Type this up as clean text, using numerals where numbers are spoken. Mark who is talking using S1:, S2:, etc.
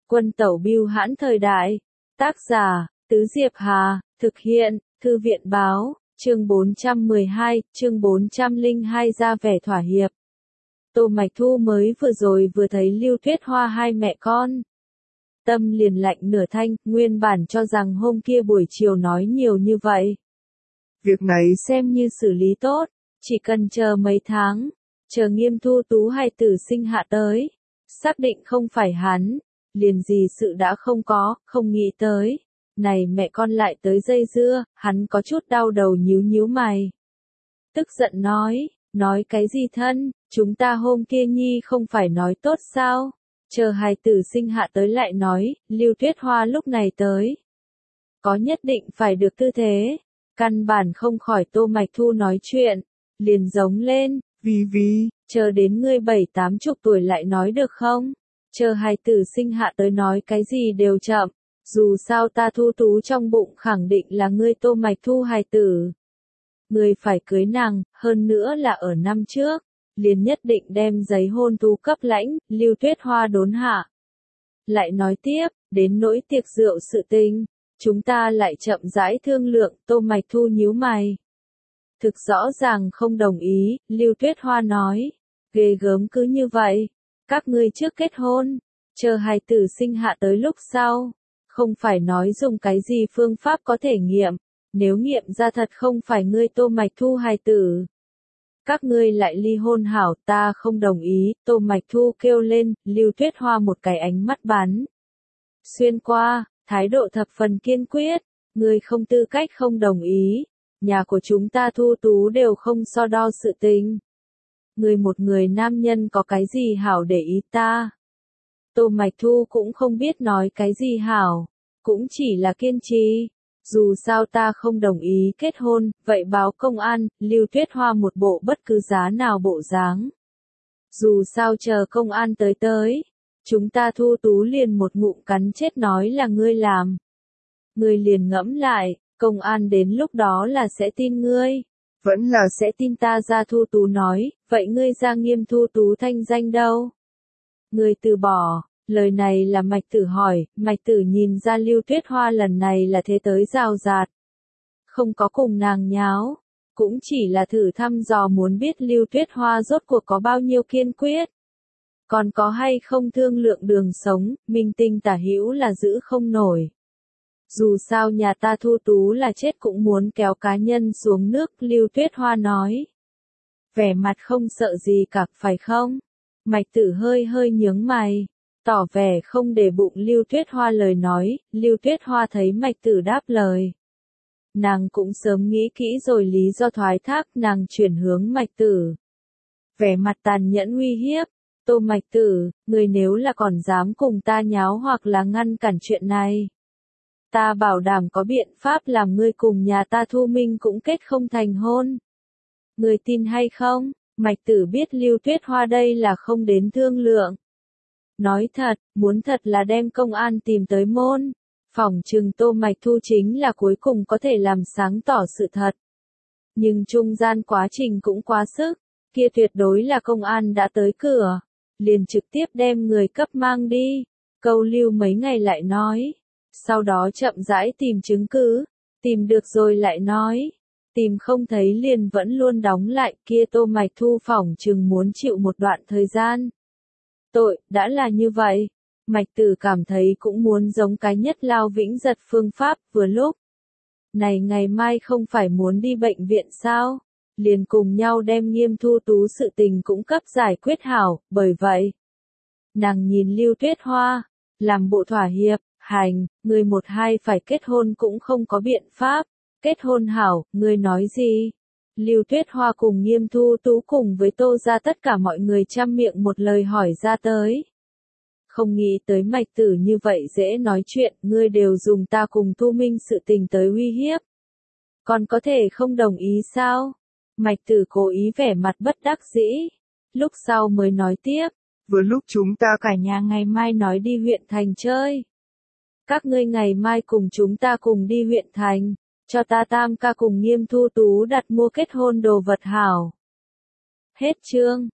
S1: Quân tẩu bưu hãn thời đại. Tác giả, Tứ Diệp Hà, thực hiện, Thư viện báo, chương 412, chương 402 ra vẻ thỏa hiệp. Tô Mạch Thu mới vừa thấy Lưu Tuyết Hoa hai mẹ con. Tâm liền lạnh nửa thanh, nguyên bản cho rằng hôm kia buổi chiều nói nhiều như vậy. Việc này xem như xử lý tốt, chỉ cần chờ mấy tháng, chờ Nghiêm Thu Tú hài tử sinh hạ tới. Xác định không phải hắn, liền gì sự đã không có, không nghĩ tới. Này mẹ con lại tới dây dưa, hắn có chút đau đầu nhíu mày. Tức giận nói cái gì thân, chúng ta hôm kia nhi không phải nói tốt sao, chờ hài tử sinh hạ tới lại nói, Lưu Tuyết Hoa lúc này tới. Có nhất định phải được tư thế, căn bản không khỏi Tô Mạch Thu nói chuyện, liền giống lên, vì, chờ đến ngươi 7-80 tuổi lại nói được không, chờ hài tử sinh hạ tới nói cái gì đều chậm. Dù sao ta Thu Tú trong bụng khẳng định là ngươi Tô Mạch Thu hài tử. Ngươi phải cưới nàng, hơn nữa là ở năm trước, liền nhất định đem giấy hôn thú cấp lãnh, Lưu Tuyết Hoa đốn hạ. Lại nói tiếp, đến nỗi tiệc rượu sự tình, chúng ta lại chậm rãi thương lượng, Tô Mạch Thu nhíu mày. Thực rõ ràng không đồng ý, Lưu Tuyết Hoa nói, ghê gớm cứ như vậy, các ngươi trước kết hôn, chờ hài tử sinh hạ tới lúc sau. Không phải nói dùng cái gì phương pháp có thể nghiệm, nếu nghiệm ra thật không phải ngươi Tô Mạch Thu hài tử. Các ngươi lại ly hôn hảo, ta không đồng ý, Tô Mạch Thu kêu lên, Lưu Tuyết Hoa một cái ánh mắt bắn. Xuyên qua, thái độ thập phần kiên quyết, ngươi không tư cách không đồng ý, nhà của chúng ta Thu Tú đều không so đo sự tình. Ngươi một người nam nhân có cái gì hảo để ý ta? Tô Mạch Thu cũng không biết nói cái gì hảo, cũng chỉ là kiên trì. Dù sao ta không đồng ý kết hôn, vậy báo công an, Lưu Tuyết Hoa một bộ bất cứ giá nào bộ dáng. Dù sao chờ công an tới, chúng ta Thu Tú liền một ngụm cắn chết nói là ngươi làm. Ngươi liền ngẫm lại, công an đến lúc đó là sẽ tin ngươi, vẫn là sẽ tin ta ra Thu Tú nói, vậy ngươi ra Nghiêm Thu Tú thanh danh đâu? Ngươi từ bỏ. Lời này là Mạch Tử hỏi, Mạch Tử nhìn ra Lưu Tuyết Hoa lần này là thế tới rào rạt. Không có cùng nàng nháo, cũng chỉ là thử thăm dò muốn biết Lưu Tuyết Hoa rốt cuộc có bao nhiêu kiên quyết. Còn có hay không thương lượng đường sống, minh tinh tả hữu là giữ không nổi. Dù sao nhà ta Thu Tú là chết cũng muốn kéo cá nhân xuống nước, Lưu Tuyết Hoa nói. Vẻ mặt không sợ gì cả, phải không? Mạch Tử hơi nhướng mày. Tỏ vẻ không để bụng Lưu Tuyết Hoa lời nói, Lưu Tuyết Hoa thấy Mạch Tử đáp lời. Nàng cũng sớm nghĩ kỹ rồi lý do thoái thác, nàng chuyển hướng Mạch Tử. Vẻ mặt tàn nhẫn uy hiếp, Tô Mạch Tử, người nếu là còn dám cùng ta nháo hoặc là ngăn cản chuyện này. Ta bảo đảm có biện pháp làm ngươi cùng nhà ta Thu Minh cũng kết không thành hôn. Ngươi tin hay không? Mạch Tử biết Lưu Tuyết Hoa đây là không đến thương lượng. Nói thật, muốn thật là đem công an tìm tới môn, phỏng chừng Tô Mạch Thu chính là cuối cùng có thể làm sáng tỏ sự thật. Nhưng trung gian quá trình cũng quá sức, kia tuyệt đối là công an đã tới cửa, liền trực tiếp đem người cấp mang đi, câu lưu mấy ngày lại nói, sau đó chậm rãi tìm chứng cứ, tìm được rồi lại nói, tìm không thấy liền vẫn luôn đóng lại, kia Tô Mạch Thu phỏng chừng muốn chịu một đoạn thời gian. Tội, đã là như vậy. Mạch Tử cảm thấy cũng muốn giống cái nhất lao vĩnh giật phương pháp, vừa lúc. Này ngày mai không phải muốn đi bệnh viện sao? Liền cùng nhau đem Nghiêm Thu Tú sự tình cũng cấp giải quyết hảo, bởi vậy. Nàng nhìn Lưu Tuyết Hoa, làm bộ thỏa hiệp, hành, người 1-2 phải kết hôn cũng không có biện pháp. Kết hôn hảo, người nói gì? Lưu Tuyết Hoa cùng Nghiêm Thu Tú cùng với Tô ra tất cả mọi người trăm miệng một lời hỏi ra tới. Không nghĩ tới Mạch Tử như vậy dễ nói chuyện, ngươi đều dùng ta cùng Thu Minh sự tình tới uy hiếp. Còn có thể không đồng ý sao? Mạch Tử cố ý vẻ mặt bất đắc dĩ. Lúc sau mới nói tiếp, vừa lúc chúng ta cả nhà ngày mai nói đi huyện thành chơi. Các ngươi ngày mai cùng chúng ta cùng đi huyện thành. Cho ta Tam ca cùng Nghiêm Thu Tú đặt mua kết hôn đồ vật hảo. Hết chương.